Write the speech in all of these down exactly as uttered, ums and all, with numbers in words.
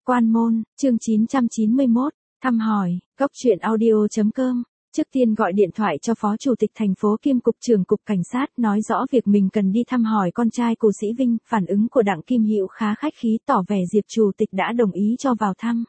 Quan môn, chương chín trăm chín mươi mốt, thăm hỏi, góc truyện audio.com. Trước tiên gọi điện thoại cho Phó Chủ tịch thành phố kiêm Cục trưởng Cục Cảnh sát nói rõ việc mình cần đi thăm hỏi con trai Cù Sĩ Vinh. Phản ứng của Đặng Kim Hữu khá khách khí, tỏ vẻ Diệp Chủ tịch đã đồng ý cho vào thăm.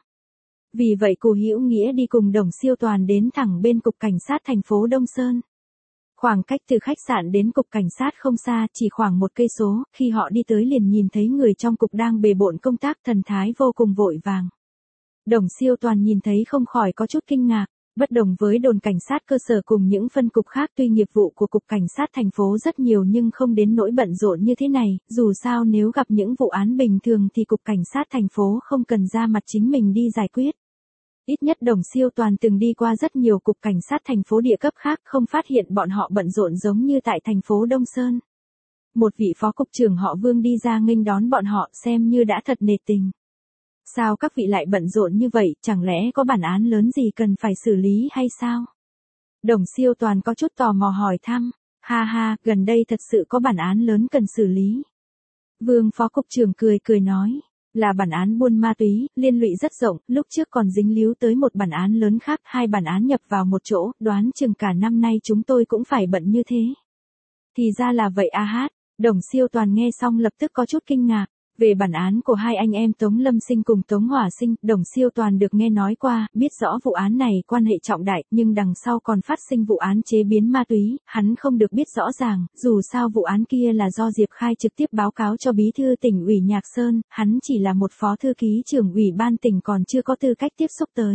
Vì vậy Cù Hữu Nghĩa đi cùng Đồng Siêu Toàn đến thẳng bên Cục Cảnh sát thành phố Đông Sơn. Khoảng cách từ khách sạn đến Cục Cảnh sát không xa, chỉ khoảng một cây số. Khi họ đi tới liền nhìn thấy người trong cục đang bề bộn công tác, thần thái vô cùng vội vàng. Đồng Siêu Toàn nhìn thấy không khỏi có chút kinh ngạc. Bất đồng với đồn cảnh sát cơ sở cùng những phân cục khác, tuy nghiệp vụ của Cục Cảnh sát thành phố rất nhiều nhưng không đến nỗi bận rộn như thế này. Dù sao nếu gặp những vụ án bình thường thì Cục Cảnh sát thành phố không cần ra mặt chính mình đi giải quyết. Ít nhất Đồng Siêu Toàn từng đi qua rất nhiều cục cảnh sát thành phố địa cấp khác, không phát hiện bọn họ bận rộn giống như tại thành phố Đông Sơn. Một vị phó cục trưởng họ Vương đi ra nghênh đón bọn họ, xem như đã thật nể tình. Sao các vị lại bận rộn như vậy, chẳng lẽ có bản án lớn gì cần phải xử lý hay sao? Đồng Siêu Toàn có chút tò mò hỏi thăm. Ha ha, gần đây thật sự có bản án lớn cần xử lý. Vương phó cục trưởng cười cười nói. Là bản án buôn ma túy, liên lụy rất rộng, lúc trước còn dính líu tới một bản án lớn khác, hai bản án nhập vào một chỗ, đoán chừng cả năm nay chúng tôi cũng phải bận như thế. Thì ra là vậy a hát, Đồng Siêu Toàn nghe xong lập tức có chút kinh ngạc. Về bản án của hai anh em Tống Lâm Sinh cùng Tống Hỏa Sinh, Đồng Siêu Toàn được nghe nói qua, biết rõ vụ án này quan hệ trọng đại, nhưng đằng sau còn phát sinh vụ án chế biến ma túy, hắn không được biết rõ ràng, dù sao vụ án kia là do Diệp Khai trực tiếp báo cáo cho Bí thư tỉnh ủy Nhạc Sơn, hắn chỉ là một phó thư ký trưởng ủy ban tỉnh còn chưa có tư cách tiếp xúc tới.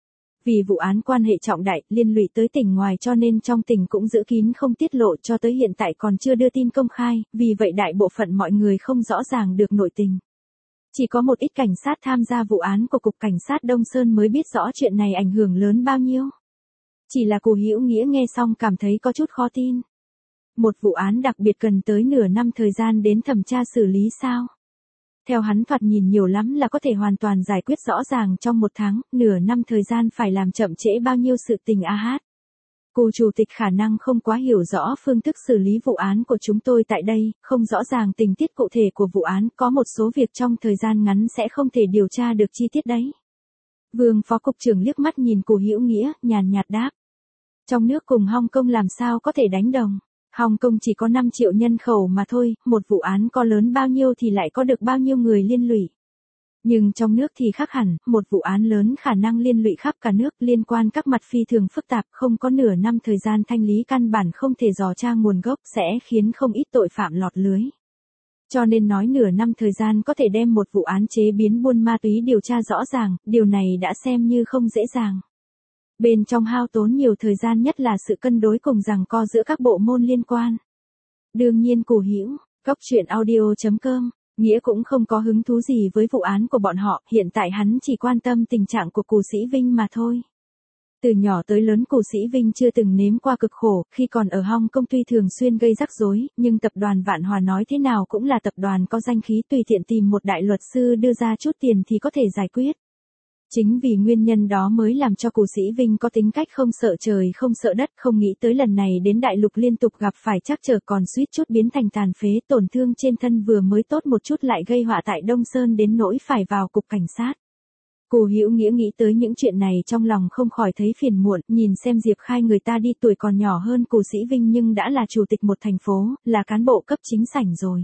Vì vụ án quan hệ trọng đại, liên lụy tới tỉnh ngoài cho nên trong tỉnh cũng giữ kín không tiết lộ, cho tới hiện tại còn chưa đưa tin công khai, vì vậy đại bộ phận mọi người không rõ ràng được nội tình. Chỉ có một ít cảnh sát tham gia vụ án của Cục Cảnh sát Đông Sơn mới biết rõ chuyện này ảnh hưởng lớn bao nhiêu. Chỉ là Cù Hữu Nghĩa nghe xong cảm thấy có chút khó tin. Một vụ án đặc biệt cần tới nửa năm thời gian đến thẩm tra xử lý sao? Theo hắn thoạt nhìn nhiều lắm là có thể hoàn toàn giải quyết rõ ràng trong một tháng, nửa năm thời gian phải làm chậm trễ bao nhiêu sự tình a hát. Cù Chủ tịch khả năng không quá hiểu rõ phương thức xử lý vụ án của chúng tôi tại đây, không rõ ràng tình tiết cụ thể của vụ án, có một số việc trong thời gian ngắn sẽ không thể điều tra được chi tiết đấy. Vương phó cục trưởng liếc mắt nhìn Cù Hữu Nghĩa, nhàn nhạt đáp. Trong nước cùng Hong Kong làm sao có thể đánh đồng. Hong Kong chỉ có năm triệu nhân khẩu mà thôi, một vụ án có lớn bao nhiêu thì lại có được bao nhiêu người liên lụy. Nhưng trong nước thì khác hẳn, một vụ án lớn khả năng liên lụy khắp cả nước, liên quan các mặt phi thường phức tạp, không có nửa năm thời gian thanh lý căn bản không thể dò tra nguồn gốc, sẽ khiến không ít tội phạm lọt lưới. Cho nên nói nửa năm thời gian có thể đem một vụ án chế biến buôn ma túy điều tra rõ ràng, điều này đã xem như không dễ dàng. Bên trong hao tốn nhiều thời gian nhất là sự cân đối cùng giằng co giữa các bộ môn liên quan. Đương nhiên Cù Hữu, góc truyện audio.com, Nghĩa cũng không có hứng thú gì với vụ án của bọn họ, hiện tại hắn chỉ quan tâm tình trạng của Cù Sĩ Vinh mà thôi. Từ nhỏ tới lớn Cù Sĩ Vinh chưa từng nếm qua cực khổ, khi còn ở Hong Kong tuy thường xuyên gây rắc rối, nhưng tập đoàn Vạn Hòa nói thế nào cũng là tập đoàn có danh khí, tùy tiện tìm một đại luật sư đưa ra chút tiền thì có thể giải quyết. Chính vì nguyên nhân đó mới làm cho Cù Sĩ Vinh có tính cách không sợ trời không sợ đất, không nghĩ tới lần này đến đại lục liên tục gặp phải trắc trở còn suýt chút biến thành tàn phế, tổn thương trên thân vừa mới tốt một chút lại gây họa tại Đông Sơn đến nỗi phải vào cục cảnh sát. Cù Hữu Nghĩa nghĩ tới những chuyện này trong lòng không khỏi thấy phiền muộn, nhìn xem Diệp Khai người ta đi tuổi còn nhỏ hơn Cù Sĩ Vinh nhưng đã là chủ tịch một thành phố, là cán bộ cấp chính sảnh rồi.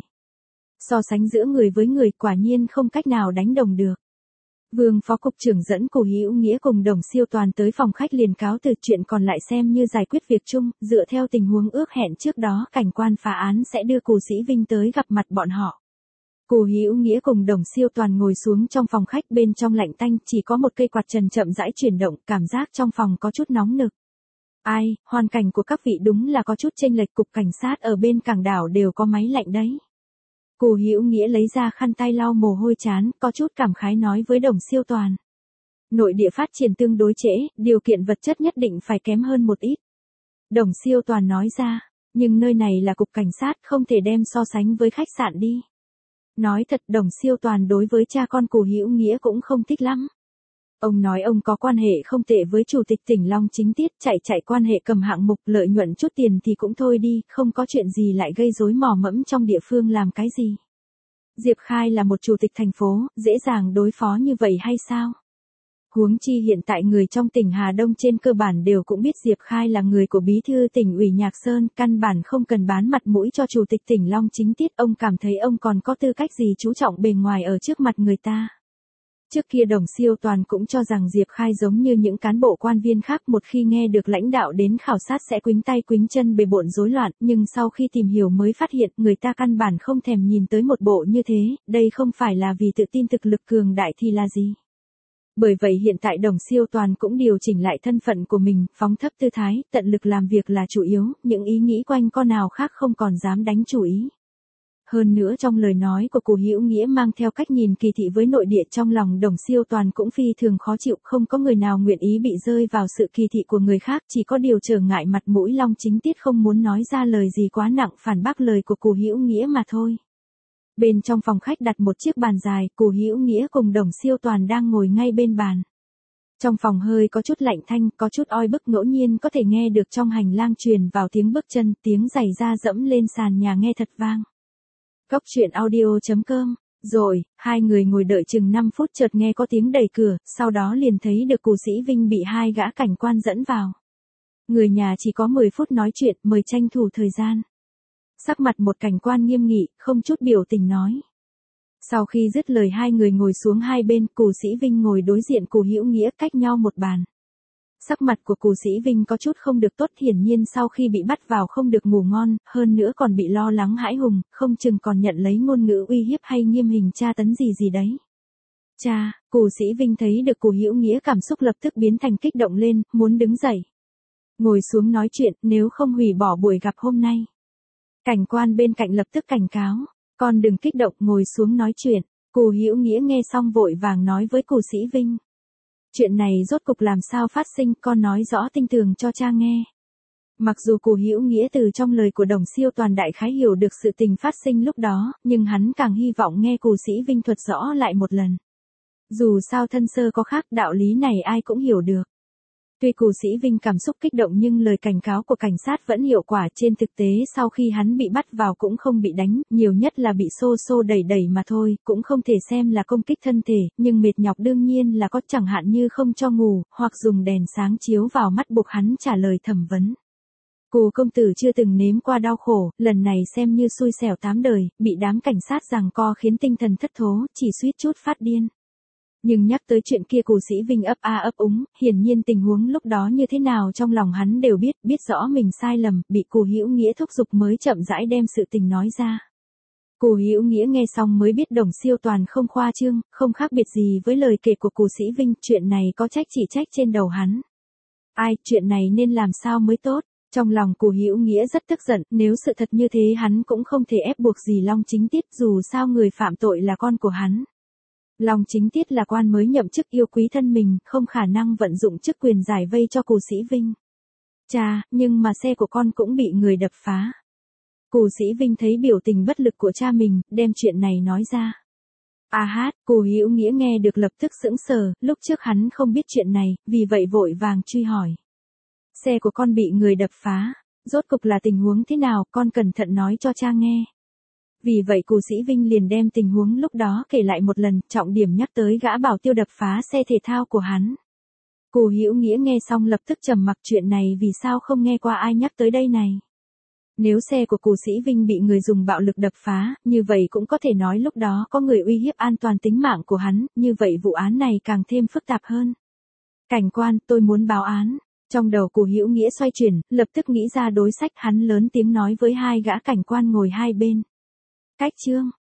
So sánh giữa người với người quả nhiên không cách nào đánh đồng được. Vương phó cục trưởng dẫn Cù Hữu Nghĩa cùng Đồng Siêu Toàn tới phòng khách liền cáo từ, chuyện còn lại xem như giải quyết việc chung, dựa theo tình huống ước hẹn trước đó, cảnh quan phá án sẽ đưa Cù Sĩ Vinh tới gặp mặt bọn họ. Cù Hữu Nghĩa cùng Đồng Siêu Toàn ngồi xuống trong phòng khách, bên trong lạnh tanh, chỉ có một cây quạt trần chậm rãi chuyển động, cảm giác trong phòng có chút nóng nực. Ai, hoàn cảnh của các vị đúng là có chút chênh lệch, cục cảnh sát ở bên cảng đảo đều có máy lạnh đấy. Cù Hữu Nghĩa lấy ra khăn tay lau mồ hôi trán, có chút cảm khái nói với Đồng Siêu Toàn. Nội địa phát triển tương đối trễ, điều kiện vật chất nhất định phải kém hơn một ít. Đồng Siêu Toàn nói ra, nhưng nơi này là cục cảnh sát, không thể đem so sánh với khách sạn đi. Nói thật, Đồng Siêu Toàn đối với cha con Cù Hữu Nghĩa cũng không thích lắm. Ông nói ông có quan hệ không tệ với Chủ tịch tỉnh Long Chính Tiết, chạy chạy quan hệ cầm hạng mục lợi nhuận chút tiền thì cũng thôi đi, không có chuyện gì lại gây rối mò mẫm trong địa phương làm cái gì. Diệp Khai là một chủ tịch thành phố, dễ dàng đối phó như vậy hay sao? Huống chi hiện tại người trong tỉnh Hà Đông trên cơ bản đều cũng biết Diệp Khai là người của bí thư tỉnh ủy Nhạc Sơn, căn bản không cần bán mặt mũi cho chủ tịch tỉnh Long Chính Tiết, ông cảm thấy ông còn có tư cách gì chú trọng bề ngoài ở trước mặt người ta. Trước kia Đồng Siêu Toàn cũng cho rằng Diệp Khai giống như những cán bộ quan viên khác, một khi nghe được lãnh đạo đến khảo sát sẽ quĩnh tay quĩnh chân bề bộn rối loạn, nhưng sau khi tìm hiểu mới phát hiện người ta căn bản không thèm nhìn tới một bộ như thế, đây không phải là vì tự tin thực lực cường đại thì là gì. Bởi vậy hiện tại Đồng Siêu Toàn cũng điều chỉnh lại thân phận của mình, phóng thấp tư thái, tận lực làm việc là chủ yếu, những ý nghĩ quanh co nào khác không còn dám đánh chủ ý. Hơn nữa trong lời nói của Cù Hữu Nghĩa mang theo cách nhìn kỳ thị với nội địa, trong lòng Đồng Siêu Toàn cũng phi thường khó chịu, không có người nào nguyện ý bị rơi vào sự kỳ thị của người khác, chỉ có điều trở ngại mặt mũi Long Chính Tiết không muốn nói ra lời gì quá nặng phản bác lời của Cù Hữu Nghĩa mà thôi. Bên trong phòng khách đặt một chiếc bàn dài, Cù Hữu Nghĩa cùng Đồng Siêu Toàn đang ngồi ngay bên bàn. Trong phòng hơi có chút lạnh thanh, có chút oi bức, ngẫu nhiên có thể nghe được trong hành lang truyền vào tiếng bước chân, tiếng giày da dẫm lên sàn nhà nghe thật vang. Cốc truyện audio chấm com. Rồi, hai người ngồi đợi chừng năm phút chợt nghe có tiếng đẩy cửa, sau đó liền thấy được Cù Sĩ Vinh bị hai gã cảnh quan dẫn vào. Người nhà chỉ có mười phút nói chuyện, mời tranh thủ thời gian. Sắc mặt một cảnh quan nghiêm nghị, không chút biểu tình nói. Sau khi dứt lời hai người ngồi xuống hai bên, Cù Sĩ Vinh ngồi đối diện Cù Hữu Nghĩa cách nhau một bàn. Sắc mặt của Cù Sĩ Vinh có chút không được tốt, hiển nhiên sau khi bị bắt vào không được ngủ ngon, hơn nữa còn bị lo lắng hãi hùng, không chừng còn nhận lấy ngôn ngữ uy hiếp hay nghiêm hình tra tấn gì gì đấy. Cha, Cù Sĩ Vinh thấy được Cù Hữu Nghĩa cảm xúc lập tức biến thành kích động lên, muốn đứng dậy. Ngồi xuống nói chuyện, nếu không hủy bỏ buổi gặp hôm nay. Cảnh quan bên cạnh lập tức cảnh cáo, con đừng kích động, ngồi xuống nói chuyện. Cù Hữu Nghĩa nghe xong vội vàng nói với Cù Sĩ Vinh. Chuyện này rốt cục làm sao phát sinh, con nói rõ tinh tường cho cha nghe. Mặc dù Cù Hữu Nghĩa từ trong lời của Đồng Siêu Toàn đại khái hiểu được sự tình phát sinh lúc đó, nhưng hắn càng hy vọng nghe Cù Sĩ Vinh thuật rõ lại một lần. Dù sao thân sơ có khác, đạo lý này ai cũng hiểu được. Tuy Cù Sĩ Vinh cảm xúc kích động nhưng lời cảnh cáo của cảnh sát vẫn hiệu quả, trên thực tế sau khi hắn bị bắt vào cũng không bị đánh, nhiều nhất là bị xô xô đẩy đẩy mà thôi, cũng không thể xem là công kích thân thể, nhưng mệt nhọc đương nhiên là có, chẳng hạn như không cho ngủ, hoặc dùng đèn sáng chiếu vào mắt buộc hắn trả lời thẩm vấn. Cù công tử chưa từng nếm qua đau khổ, lần này xem như xui xẻo tám đời, bị đám cảnh sát giằng co khiến tinh thần thất thố, chỉ suýt chút phát điên. Nhưng nhắc tới chuyện kia Cù Sĩ Vinh ấp a ấp úng, hiển nhiên tình huống lúc đó như thế nào trong lòng hắn đều biết, biết rõ mình sai lầm, bị Cù Hữu Nghĩa thúc giục mới chậm rãi đem sự tình nói ra. Cù Hữu Nghĩa nghe xong mới biết Đồng Siêu Toàn không khoa trương, không khác biệt gì với lời kể của Cù Sĩ Vinh, chuyện này có trách chỉ trách trên đầu hắn. Ai, chuyện này nên làm sao mới tốt? Trong lòng Cù Hữu Nghĩa rất tức giận, nếu sự thật như thế hắn cũng không thể ép buộc gì Long Chính Tiết, dù sao người phạm tội là con của hắn. Long Chính Tiết là quan mới nhậm chức, yêu quý thân mình, không khả năng vận dụng chức quyền giải vây cho Cù Sĩ Vinh. Cha, nhưng mà xe của con cũng bị người đập phá. Cù Sĩ Vinh thấy biểu tình bất lực của cha mình, đem chuyện này nói ra. À hát, Cù Hữu Nghĩa nghe được lập tức sững sờ, lúc trước hắn không biết chuyện này, vì vậy vội vàng truy hỏi. Xe của con bị người đập phá, rốt cục là tình huống thế nào, con cẩn thận nói cho cha nghe. Vì vậy Cù Sĩ Vinh liền đem tình huống lúc đó kể lại một lần, trọng điểm nhắc tới gã bảo tiêu đập phá xe thể thao của hắn. Cù Hữu Nghĩa nghe xong lập tức trầm mặc, chuyện này vì sao không nghe qua ai nhắc tới đây này. Nếu xe của Cù Sĩ Vinh bị người dùng bạo lực đập phá, như vậy cũng có thể nói lúc đó có người uy hiếp an toàn tính mạng của hắn, như vậy vụ án này càng thêm phức tạp hơn. Cảnh quan, tôi muốn báo án. Trong đầu Cù Hữu Nghĩa xoay chuyển, lập tức nghĩ ra đối sách, hắn lớn tiếng nói với hai gã cảnh quan ngồi hai bên. Cách chương,